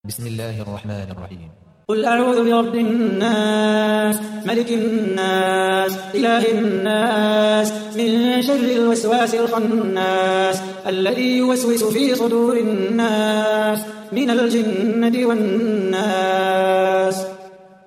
بسم الله الرحمن الرحيم. قل أعوذ برب الناس ملك الناس إله الناس من شر الوسواس الخناس الذي يوسوس في صدور الناس من الجنة والناس.